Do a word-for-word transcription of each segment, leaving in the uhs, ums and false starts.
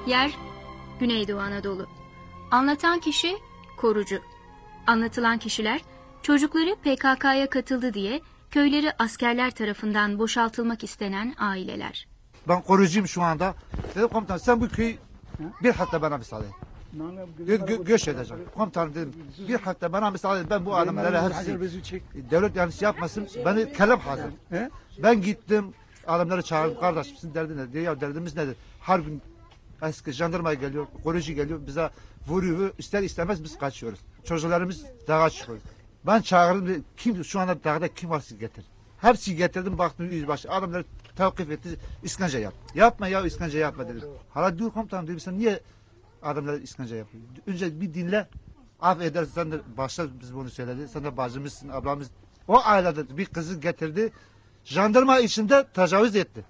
Yer Güneydoğu Anadolu. Anlatan kişi korucu. Anlatılan kişiler çocukları P K K'ya katıldı diye köyleri askerler tarafından boşaltılmak istenen aileler. Ben korucuyum şu anda. Dedim komutan sen bu köyü bir hafta bana müsaade et. Gö gö göç edeceğim. Komutanım dedim bir hafta bana müsaade et. Ben bu adamlara hepsi devlet yanlış yapmasın. Beni kellem hazır. Ben gittim adamları çağırdım. Kardeşim sizin derdin ne? Diyor ya derdimiz nedir? Her gün eski jandarma geliyor, korucu geliyor bize vuruyor. İster istemez biz kaçıyoruz. Çocuklarımız dağa çıkıyor. Ben çağırdım. Kim şu anda dağda kim varsa getir. Hepsi getirdim baktım yüzbaşı. Adamları tevkif etti. İskence yap. Yapma ya iskence yapma dedim. Hala dur komutanım dedim sen niye adamlara iskence yapıyor? Önce bir dinle. Affedersin sen de başta biz bunu söyledi. Sen de bacımızsın, ablamız. O ailede bir kızı getirdi. Jandarma içinde tecavüz etti.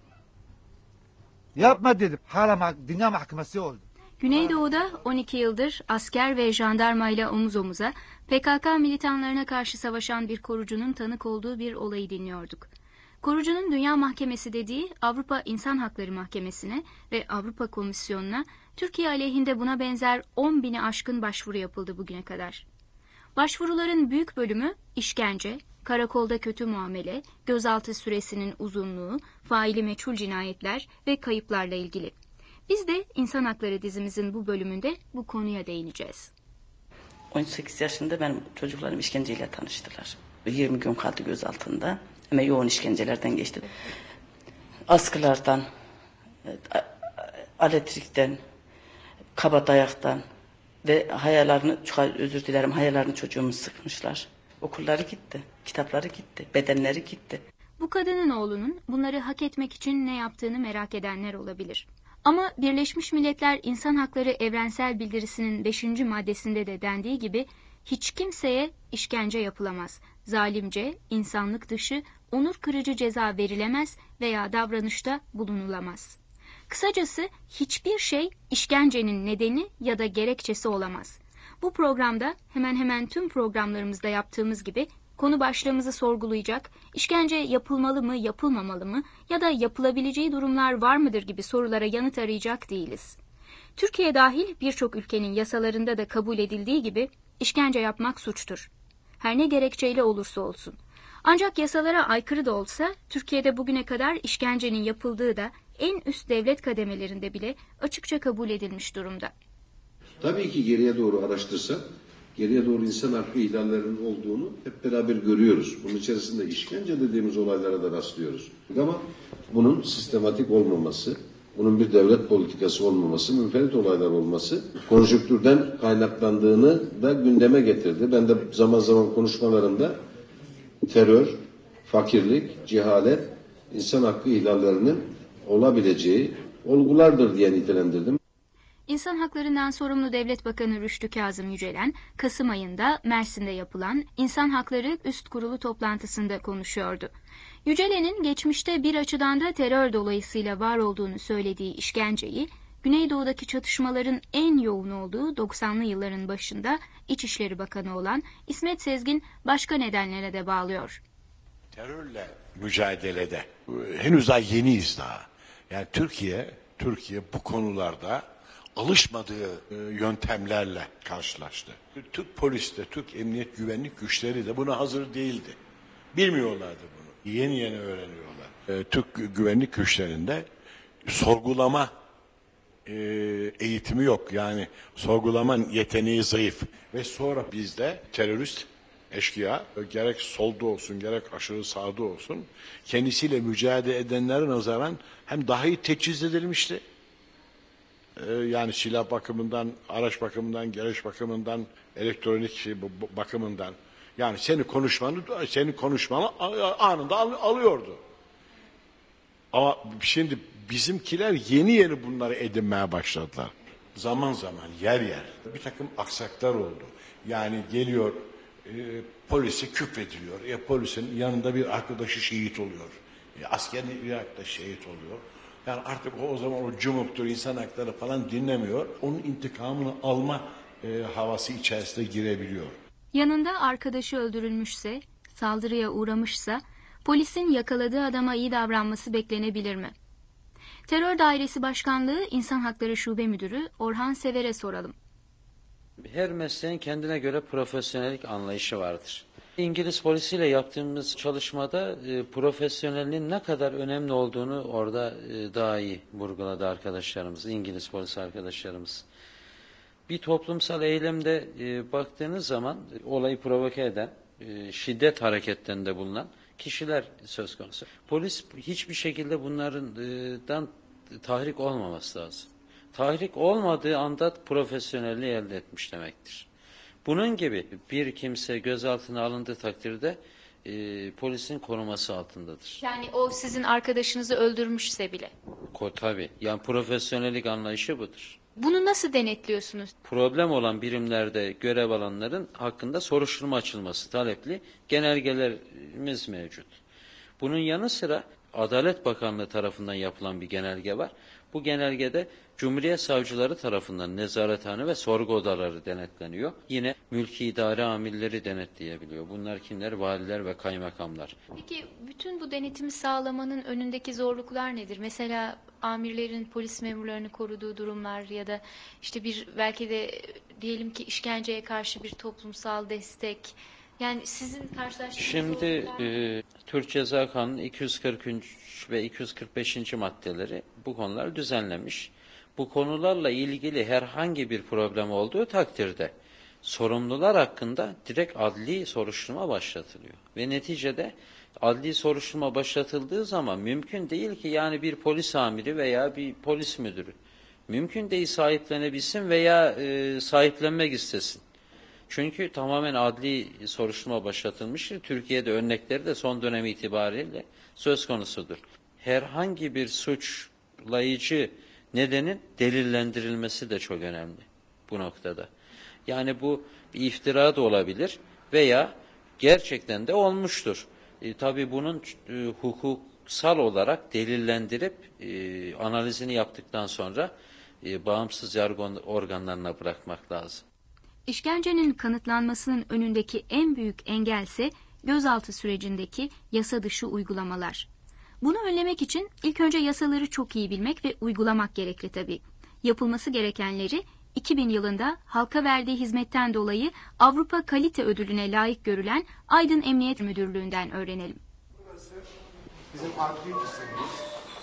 Yapma dedim. Hala dünya mahkemesi oldu. Güneydoğu'da on iki yıldır asker ve jandarmayla omuz omuza P K K militanlarına karşı savaşan bir korucunun tanık olduğu bir olayı dinliyorduk. Korucunun Dünya Mahkemesi dediği Avrupa İnsan Hakları Mahkemesi'ne ve Avrupa Komisyonu'na Türkiye aleyhinde buna benzer on bini aşkın başvuru yapıldı bugüne kadar. Başvuruların büyük bölümü işkence, karakolda kötü muamele, gözaltı süresinin uzunluğu, faili meçhul cinayetler ve kayıplarla ilgili. Biz de İnsan Hakları dizimizin bu bölümünde bu konuya değineceğiz. on sekiz yaşında benim çocuklarım işkenceyle tanıştılar. yirmi gün kaldı gözaltında ama yoğun işkencelerden geçti. Askılardan, elektrikten, kabadayaktan ve hayallerini, özür dilerim hayallerini çocuğumu sıkmışlar. Okulları gitti, kitapları gitti, bedenleri gitti. Bu kadının oğlunun bunları hak etmek için ne yaptığını merak edenler olabilir. Ama Birleşmiş Milletler İnsan Hakları Evrensel Bildirisi'nin beşinci maddesinde de dendiği gibi hiç kimseye işkence yapılamaz, zalimce, insanlık dışı, onur kırıcı ceza verilemez veya davranışta bulunulamaz. Kısacası hiçbir şey işkencenin nedeni ya da gerekçesi olamaz. Bu programda hemen hemen tüm programlarımızda yaptığımız gibi konu başlığımızı sorgulayacak, işkence yapılmalı mı, yapılmamalı mı ya da yapılabileceği durumlar var mıdır gibi sorulara yanıt arayacak değiliz. Türkiye dahil birçok ülkenin yasalarında da kabul edildiği gibi işkence yapmak suçtur. Her ne gerekçeyle olursa olsun. Ancak yasalara aykırı da olsa Türkiye'de bugüne kadar işkencenin yapıldığı da en üst devlet kademelerinde bile açıkça kabul edilmiş durumda. Tabii ki geriye doğru araştırsak, geriye doğru insan hakkı ihlallerinin olduğunu hep beraber görüyoruz. Bunun içerisinde işkence dediğimiz olaylara da rastlıyoruz. Ama bunun sistematik olmaması, bunun bir devlet politikası olmaması, münferit olaylar olması konjonktürden kaynaklandığını da gündeme getirdi. Ben de zaman zaman konuşmalarımda terör, fakirlik, cehalet, insan hakkı ihlallerinin olabileceği olgulardır diye nitelendirdim. İnsan haklarından sorumlu Devlet Bakanı Rüştü Kazım Yücelen, Kasım ayında Mersin'de yapılan İnsan Hakları Üst Kurulu toplantısında konuşuyordu. Yücelen'in geçmişte bir açıdan da terör dolayısıyla var olduğunu söylediği işkenceyi, Güneydoğu'daki çatışmaların en yoğun olduğu doksanlı yılların başında İçişleri Bakanı olan İsmet Sezgin başka nedenlere de bağlıyor. Terörle mücadelede henüz daha yeniyiz daha. Yani Türkiye, Türkiye bu konularda alışmadığı yöntemlerle karşılaştı. Türk polisi de, Türk emniyet güvenlik güçleri de buna hazır değildi. Bilmiyorlardı bunu. Yeni yeni öğreniyorlar. Türk güvenlik güçlerinde sorgulama eğitimi yok. Yani sorgulama yeteneği zayıf. Ve sonra bizde terörist eşkıya gerek solda olsun gerek aşırı sağda olsun kendisiyle mücadele edenlere nazaran hem daha iyi teçhiz edilmişti. Yani silah bakımından, araç bakımından, gereç bakımından, elektronik şey, bakımından. Yani senin konuşmanı, senin konuşmanı anında alıyordu. Ama şimdi bizimkiler yeni yeni bunları edinmeye başladılar. Zaman zaman yer yer bir takım aksaklar oldu. Yani geliyor e, polise küfrediliyor. E, polisin yanında bir arkadaşı şehit oluyor. E, askeri bir arkadaş şehit oluyor. Yani artık o, o zaman o cumhurtur, insan hakları falan dinlemiyor. Onun intikamını alma e, havası içerisine girebiliyor. Yanında arkadaşı öldürülmüşse, saldırıya uğramışsa, polisin yakaladığı adama iyi davranması beklenebilir mi? Terör Dairesi Başkanlığı İnsan Hakları Şube Müdürü Orhan Sever'e soralım. Her mesleğin kendine göre profesyonellik anlayışı vardır. İngiliz polisiyle yaptığımız çalışmada e, profesyonelliğin ne kadar önemli olduğunu orada e, daha iyi vurguladı arkadaşlarımız, İngiliz polis arkadaşlarımız. Bir toplumsal eylemde e, baktığınız zaman e, olayı provoke eden, e, şiddet hareketlerinde bulunan kişiler söz konusu. Polis hiçbir şekilde bunlardan e, tahrik olmaması lazım. Tahrik olmadığı anda profesyonelliği elde etmiş demektir. Bunun gibi bir kimse gözaltına alındığı takdirde e, polisin koruması altındadır. Yani o sizin arkadaşınızı öldürmüşse bile. Ko, tabii. Yani profesyonellik anlayışı budur. Bunu nasıl denetliyorsunuz? Problem olan birimlerde görev alanların hakkında soruşturma açılması talepli genelgelerimiz mevcut. Bunun yanı sıra Adalet Bakanlığı tarafından yapılan bir genelge var. Bu genelgede Cumhuriyet Savcıları tarafından nezarethane ve sorgu odaları denetleniyor. Yine mülki idare amirleri denetleyebiliyor. Bunlar kimler? Valiler ve kaymakamlar. Peki bütün bu denetimi sağlamanın önündeki zorluklar nedir? Mesela amirlerin polis memurlarını koruduğu durumlar ya da işte bir belki de diyelim ki işkenceye karşı bir toplumsal destek. Yani sizin karşılaştığınız Şimdi e, Türk Ceza Kanunu iki yüz kırk üç ve iki yüz kırk beşinci maddeleri bu konular düzenlemiş. Bu konularla ilgili herhangi bir problem olduğu takdirde sorumlular hakkında direkt adli soruşturma başlatılıyor. Ve neticede adli soruşturma başlatıldığı zaman mümkün değil ki yani bir polis amiri veya bir polis müdürü mümkün değil sahiplenebilsin veya e, sahiplenmek istesin. Çünkü tamamen adli soruşturma başlatılmıştır. Türkiye'de örnekleri de son dönem itibariyle söz konusudur. Herhangi bir suçlayıcı nedenin delillendirilmesi de çok önemli bu noktada. Yani bu bir iftira da olabilir veya gerçekten de olmuştur. E, tabii bunun e, hukuksal olarak delillendirip e, analizini yaptıktan sonra e, bağımsız yargı organlarına bırakmak lazım. İşkencenin kanıtlanmasının önündeki en büyük engelse gözaltı sürecindeki yasa dışı uygulamalar. Bunu önlemek için ilk önce yasaları çok iyi bilmek ve uygulamak gerekli tabii. Yapılması gerekenleri iki bin yılında halka verdiği hizmetten dolayı Avrupa Kalite Ödülü'ne layık görülen Aydın Emniyet Müdürlüğü'nden öğrenelim. Burası bizim adli kısmımız.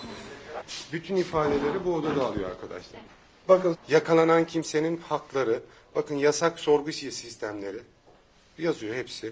Bütün ifadeleri bu odada alıyor arkadaşlar. Bakın yakalanan kimsenin hakları, bakın yasak sorgu sistemleri yazıyor hepsi.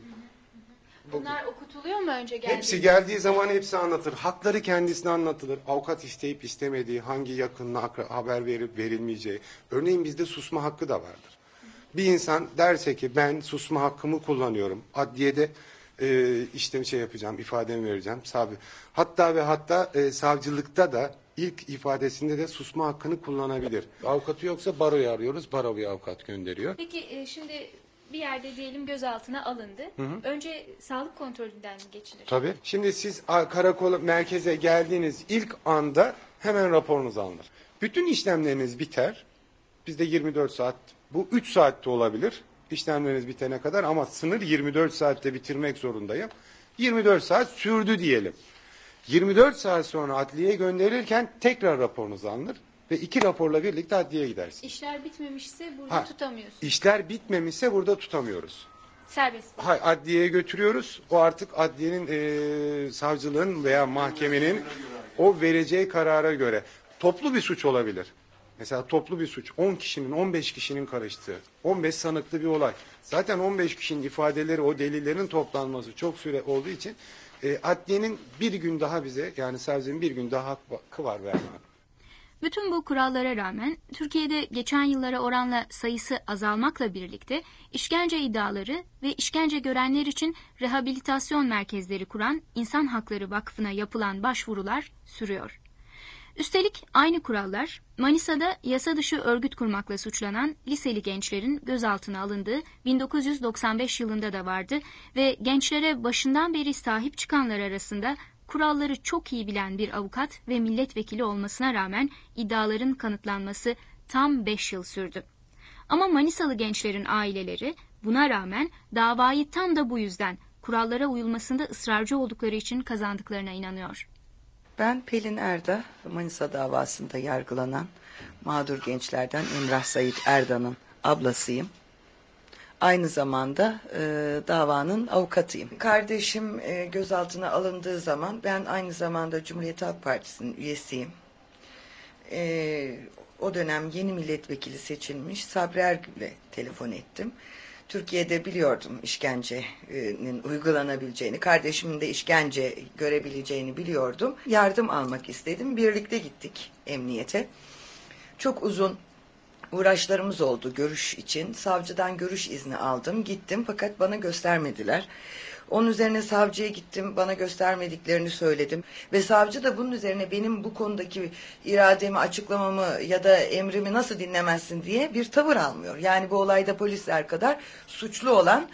Bunlar okutuluyor mu önce geldiğinde? Hepsi geldiği zaman hepsi anlatır. Hakları kendisine anlatılır. Avukat isteyip istemediği, hangi yakınına haber verip verilmeyeceği. Örneğin bizde susma hakkı da vardır. Bir insan derse ki ben susma hakkımı kullanıyorum. Adliyede e, işte şey yapacağım, ifademi vereceğim. Savcı. Hatta ve hatta e, savcılıkta da ilk ifadesinde de susma hakkını kullanabilir. Avukatı yoksa baroyu arıyoruz. Baro bir avukat gönderiyor. Peki e, şimdi bir yerde diyelim gözaltına alındı. Hı hı. Önce sağlık kontrolünden mi geçilir? Tabii. Şimdi siz karakola, merkeze geldiğiniz ilk anda hemen raporunuz alınır. Bütün işlemleriniz biter. Bizde yirmi dört saat, bu üç saatte olabilir. İşlemleriniz bitene kadar ama sınır yirmi dört saatte bitirmek zorundayım. yirmi dört saat sürdü diyelim. yirmi dört saat sonra adliyeye gönderirken tekrar raporunuz alınır. Ve iki raporla birlikte adliyeye gidersiniz. İşler bitmemişse burada ha, tutamıyorsunuz. İşler bitmemişse burada tutamıyoruz. Serbest. Hayır, adliyeye götürüyoruz. O artık adliyenin, e, savcılığın veya mahkemenin o vereceği karara göre. Toplu bir suç olabilir. Mesela toplu bir suç. on kişinin, on beş kişinin karıştığı, on beş sanıklı bir olay. Zaten on beş kişinin ifadeleri, o delillerin toplanması çok süre olduğu için e, adliyenin bir gün daha bize, yani savcının bir gün daha hakkı var vermeye. Bütün bu kurallara rağmen Türkiye'de geçen yıllara oranla sayısı azalmakla birlikte işkence iddiaları ve işkence görenler için rehabilitasyon merkezleri kuran İnsan Hakları Vakfı'na yapılan başvurular sürüyor. Üstelik aynı kurallar Manisa'da yasa dışı örgüt kurmakla suçlanan liseli gençlerin gözaltına alındığı bin dokuz yüz doksan beş yılında da vardı ve gençlere başından beri sahip çıkanlar arasında kuralları çok iyi bilen bir avukat ve milletvekili olmasına rağmen iddiaların kanıtlanması tam beş yıl sürdü. Ama Manisalı gençlerin aileleri buna rağmen davayı tam da bu yüzden kurallara uyulmasında ısrarcı oldukları için kazandıklarına inanıyor. Ben Pelin Erda, Manisa davasında yargılanan mağdur gençlerden Emrah Sait Erdan'ın ablasıyım. Aynı zamanda e, davanın avukatıyım. Kardeşim e, gözaltına alındığı zaman ben aynı zamanda Cumhuriyet Halk Partisi'nin üyesiyim. E, o dönem yeni milletvekili seçilmiş Sabri Ergül'e telefon ettim. Türkiye'de biliyordum işkencenin uygulanabileceğini, kardeşimin de işkence görebileceğini biliyordum. Yardım almak istedim. Birlikte gittik emniyete. Çok uzun uğraşlarımız oldu görüş için. Savcıdan görüş izni aldım, gittim fakat bana göstermediler. Onun üzerine savcıya gittim, bana göstermediklerini söyledim. Ve savcı da bunun üzerine benim bu konudaki irademi, açıklamamı ya da emrimi nasıl dinlemezsin diye bir tavır almıyor. Yani bu olayda polisler kadar suçlu olan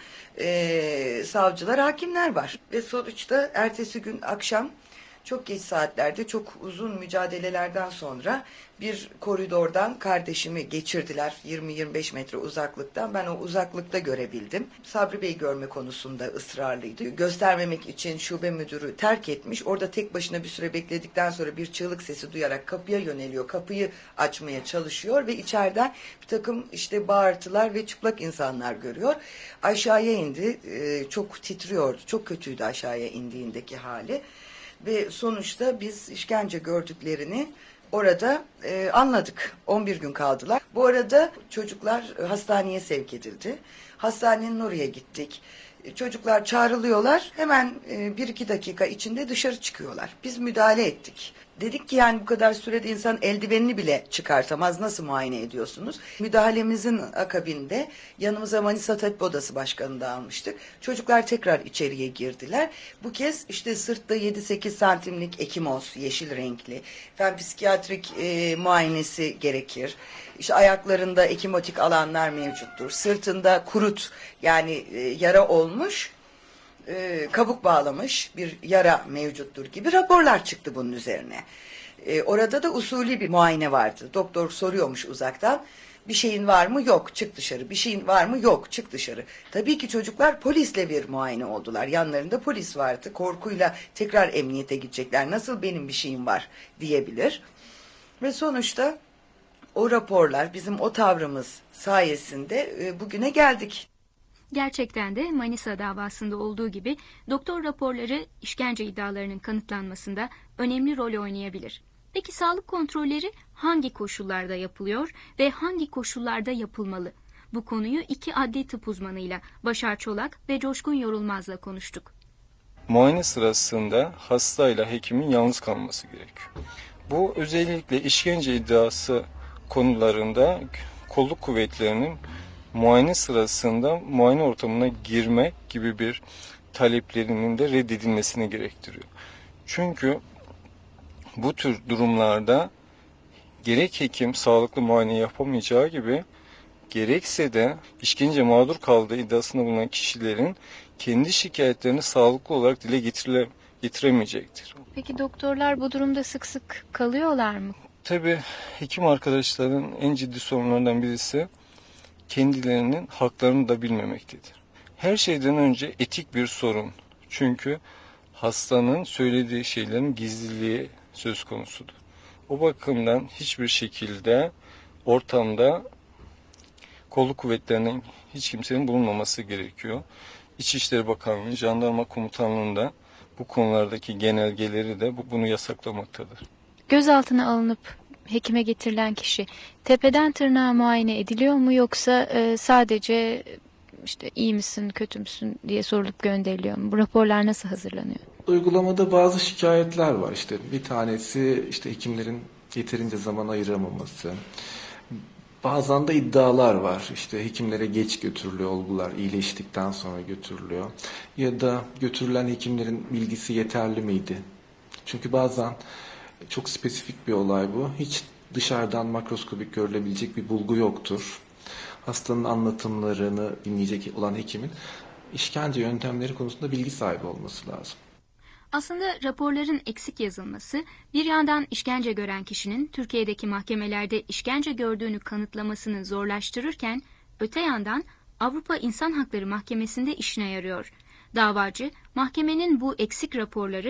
e, savcılar, hakimler var. Ve sonuçta ertesi gün akşam çok geç saatlerde, çok uzun mücadelelerden sonra bir koridordan kardeşimi geçirdiler. yirmi yirmi beş metre uzaklıktan. Ben o uzaklıkta görebildim. Sabri Bey görme konusunda ısrarlıydı. Göstermemek için şube müdürü terk etmiş. Orada tek başına bir süre bekledikten sonra bir çığlık sesi duyarak kapıya yöneliyor. Kapıyı açmaya çalışıyor ve içeriden bir takım işte bağırtılar ve çıplak insanlar görüyor. Aşağıya indi. Çok titriyordu. Çok kötüydü aşağıya indiğindeki hali. Ve sonuçta biz işkence gördüklerini orada e, anladık. on bir gün kaldılar. Bu arada çocuklar hastaneye sevk edildi. Hastanenin oraya gittik. Çocuklar çağrılıyorlar. Hemen e, bir iki dakika içinde dışarı çıkıyorlar. Biz müdahale ettik. Dedik ki yani bu kadar sürede insan eldivenini bile çıkartamaz. Nasıl muayene ediyorsunuz? Müdahalemizin akabinde yanımıza Manisa Tabip Odası Başkanı'nı da almıştık. Çocuklar tekrar içeriye girdiler. Bu kez işte sırtta yedi sekiz santimlik ekimoz, yeşil renkli. Fen psikiyatrik e, muayenesi gerekir. İşte ayaklarında ekimotik alanlar mevcuttur. Sırtında kurut yani e, yara olmuş. E, kabuk bağlamış bir yara mevcuttur gibi raporlar çıktı bunun üzerine. E, orada da usulü bir muayene vardı. Doktor soruyormuş uzaktan. Bir şeyin var mı? Yok. Çık dışarı. Bir şeyin var mı? Yok. Çık dışarı. Tabii ki çocuklar polisle bir muayene oldular. Yanlarında polis vardı. Korkuyla tekrar emniyete gidecekler. Nasıl benim bir şeyim var diyebilir. Ve sonuçta o raporlar bizim o tavrımız sayesinde e, bugüne geldik. Gerçekten de Manisa davasında olduğu gibi doktor raporları işkence iddialarının kanıtlanmasında önemli rol oynayabilir. Peki sağlık kontrolleri hangi koşullarda yapılıyor ve hangi koşullarda yapılmalı? Bu konuyu iki adli tıp uzmanıyla Başar Çolak ve Coşkun Yorulmaz'la konuştuk. Muayene sırasında hastayla hekimin yalnız kalması gerekiyor. Bu özellikle işkence iddiası konularında kolluk kuvvetlerinin muayene sırasında muayene ortamına girme gibi bir taleplerinin de reddedilmesini gerektiriyor. Çünkü bu tür durumlarda gerek hekim sağlıklı muayene yapamayacağı gibi gerekse de işkence mağdur kaldığı iddiasında bulunan kişilerin kendi şikayetlerini sağlıklı olarak dile getirile, getiremeyecektir. Peki doktorlar bu durumda sık sık kalıyorlar mı? Tabii hekim arkadaşların en ciddi sorunlarından birisi kendilerinin haklarını da bilmemektedir. Her şeyden önce etik bir sorun. Çünkü hastanın söylediği şeylerin gizliliği söz konusudur. O bakımdan hiçbir şekilde ortamda kolluk kuvvetlerinin hiç kimsenin bulunmaması gerekiyor. İçişleri Bakanlığı, Jandarma Komutanlığı'nda bu konulardaki genelgeleri de bunu yasaklamaktadır. Gözaltına alınıp hekime getirilen kişi tepeden tırnağa muayene ediliyor mu yoksa e, sadece işte iyi misin, kötü müsün diye sorulup gönderiliyor mu? Bu raporlar nasıl hazırlanıyor? Uygulamada bazı şikayetler var. İşte bir tanesi işte hekimlerin yeterince zaman ayıramaması. Bazen de iddialar var. İşte hekimlere geç götürülüyor olgular, iyileştikten sonra götürülüyor. Ya da götürülen hekimlerin bilgisi yeterli miydi? Çünkü bazen çok spesifik bir olay bu. Hiç dışarıdan makroskopik görülebilecek bir bulgu yoktur. Hastanın anlatımlarını dinleyecek olan hekimin işkence yöntemleri konusunda bilgi sahibi olması lazım. Aslında raporların eksik yazılması, bir yandan işkence gören kişinin Türkiye'deki mahkemelerde işkence gördüğünü kanıtlamasını zorlaştırırken, öte yandan Avrupa İnsan Hakları Mahkemesi'nde işine yarıyor. Davacı, mahkemenin bu eksik raporları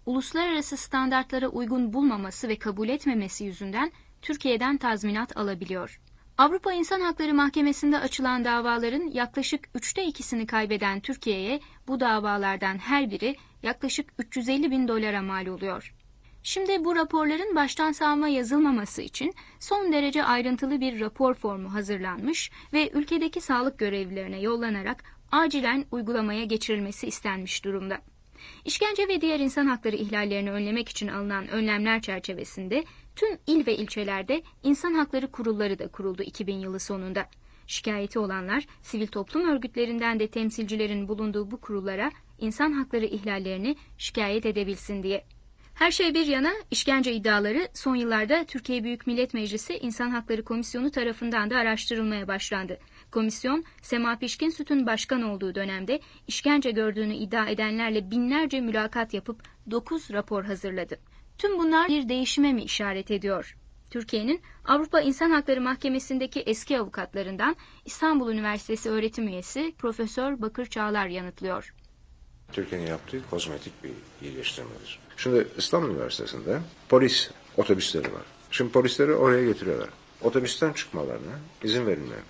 uluslararası standartlara uygun bulmaması ve kabul etmemesi yüzünden Türkiye'den tazminat alabiliyor. Avrupa İnsan Hakları Mahkemesi'nde açılan davaların yaklaşık üçte ikisini kaybeden Türkiye'ye bu davalardan her biri yaklaşık üç yüz elli bin dolara mal oluyor. Şimdi bu raporların baştan savma yazılmaması için son derece ayrıntılı bir rapor formu hazırlanmış ve ülkedeki sağlık görevlilerine yollanarak acilen uygulamaya geçirilmesi istenmiş durumda. İşkence ve diğer insan hakları ihlallerini önlemek için alınan önlemler çerçevesinde tüm il ve ilçelerde insan hakları kurulları da kuruldu iki bin yılı sonunda. Şikayeti olanlar sivil toplum örgütlerinden de temsilcilerin bulunduğu bu kurullara insan hakları ihlallerini şikayet edebilsin diye. Her şey bir yana, işkence iddiaları son yıllarda Türkiye Büyük Millet Meclisi İnsan Hakları Komisyonu tarafından da araştırılmaya başlandı. Komisyon, Sema Pişkinsüt'ün başkan olduğu dönemde işkence gördüğünü iddia edenlerle binlerce mülakat yapıp dokuz rapor hazırladı. Tüm bunlar bir değişime mi işaret ediyor? Türkiye'nin Avrupa İnsan Hakları Mahkemesi'ndeki eski avukatlarından İstanbul Üniversitesi öğretim üyesi Profesör Bakır Çağlar yanıtlıyor. Türkiye'nin yaptığı kozmetik bir iyileştirmedir. Şimdi İstanbul Üniversitesi'nde polis otobüsleri var. Şimdi polisleri oraya getiriyorlar. Otobüsten çıkmalarına izin verilmiyor.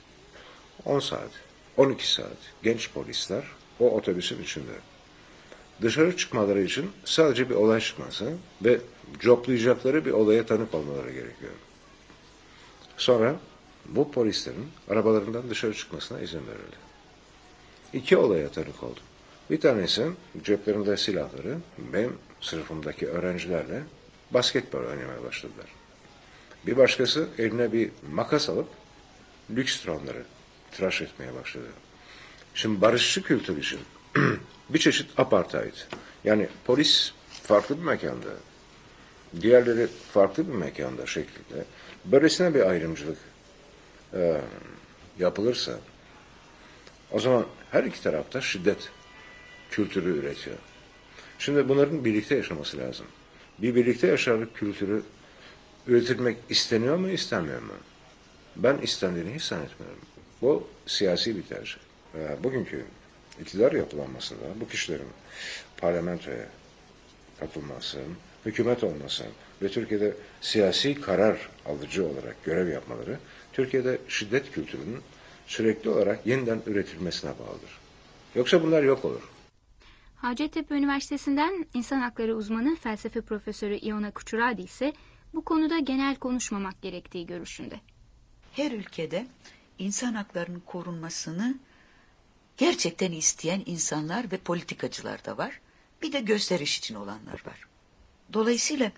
on saat, on iki saat genç polisler o otobüsün içinde. Dışarı çıkmaları için sadece bir olay çıkması ve coplayacakları bir olaya tanık olmaları gerekiyor. Sonra bu polislerin arabalarından dışarı çıkmasına izin verildi. İki olaya tanık oldum. Bir tanesi ceplerinde silahları benim sınıfımdaki öğrencilerle basketbol oynamaya başladılar. Bir başkası eline bir makas alıp lüks tronları tıraş etmeye başladı. Şimdi barışçı kültür için bir çeşit apartheid. Yani polis farklı bir mekanda, diğerleri farklı bir mekanda şeklinde böylesine bir ayrımcılık e, yapılırsa o zaman her iki tarafta şiddet kültürü üretiyor. Şimdi bunların birlikte yaşaması lazım. Bir birlikte yaşarlık kültürü üretilmek isteniyor mu, istenmiyor mu? Ben istendiğini hiç zannetmiyorum. Bu siyasi bir tercih. Bugünkü iktidar yapılanmasında bu kişilerin parlamentoya katılması, hükümet olması ve Türkiye'de siyasi karar alıcı olarak görev yapmaları, Türkiye'de şiddet kültürünün sürekli olarak yeniden üretilmesine bağlıdır. Yoksa bunlar yok olur. Hacettepe Üniversitesi'nden insan hakları uzmanı felsefe profesörü İona Kuchuradi ise bu konuda genel konuşmamak gerektiği görüşünde. Her ülkede insan haklarının korunmasını gerçekten isteyen insanlar ve politikacılar da var. Bir de gösteriş için olanlar var. Dolayısıyla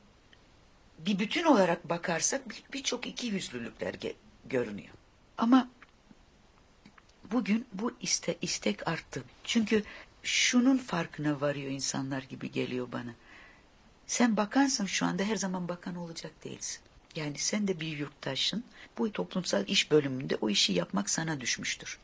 bir bütün olarak bakarsak birçok ikiyüzlülükler görünüyor. Ama bugün bu iste, istek arttı. Çünkü şunun farkına varıyor insanlar gibi geliyor bana. Sen bakansın şu anda, her zaman bakan olacak değilsin. Yani sen de bir yurttaşsın. Bu toplumsal iş bölümünde o işi yapmak sana düşmüştür.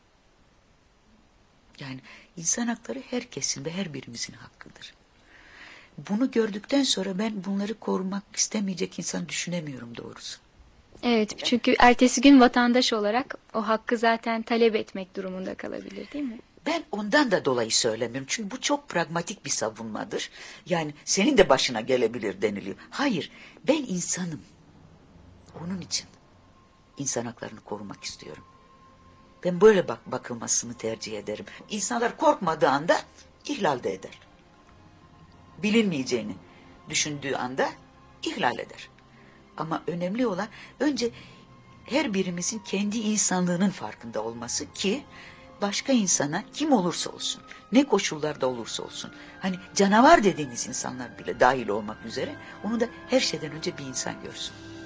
Yani insan hakları herkesin ve her birimizin hakkıdır. Bunu gördükten sonra ben bunları korumak istemeyecek insan düşünemiyorum doğrusu. Evet, çünkü ertesi gün vatandaş olarak o hakkı zaten talep etmek durumunda kalabilir, değil mi? Ben ondan da dolayı söylemiyorum. Çünkü bu çok pragmatik bir savunmadır. Yani senin de başına gelebilir deniliyor. Hayır, ben insanım. Onun için insan haklarını korumak istiyorum. Ben böyle bak bakılmasını tercih ederim. İnsanlar korkmadığı anda ihlal de eder. Bilinmeyeceğini düşündüğü anda ihlal eder. Ama önemli olan önce her birimizin kendi insanlığının farkında olması ki başka insana kim olursa olsun, ne koşullarda olursa olsun, hani canavar dediğiniz insanlar bile dahil olmak üzere onu da her şeyden önce bir insan görsün.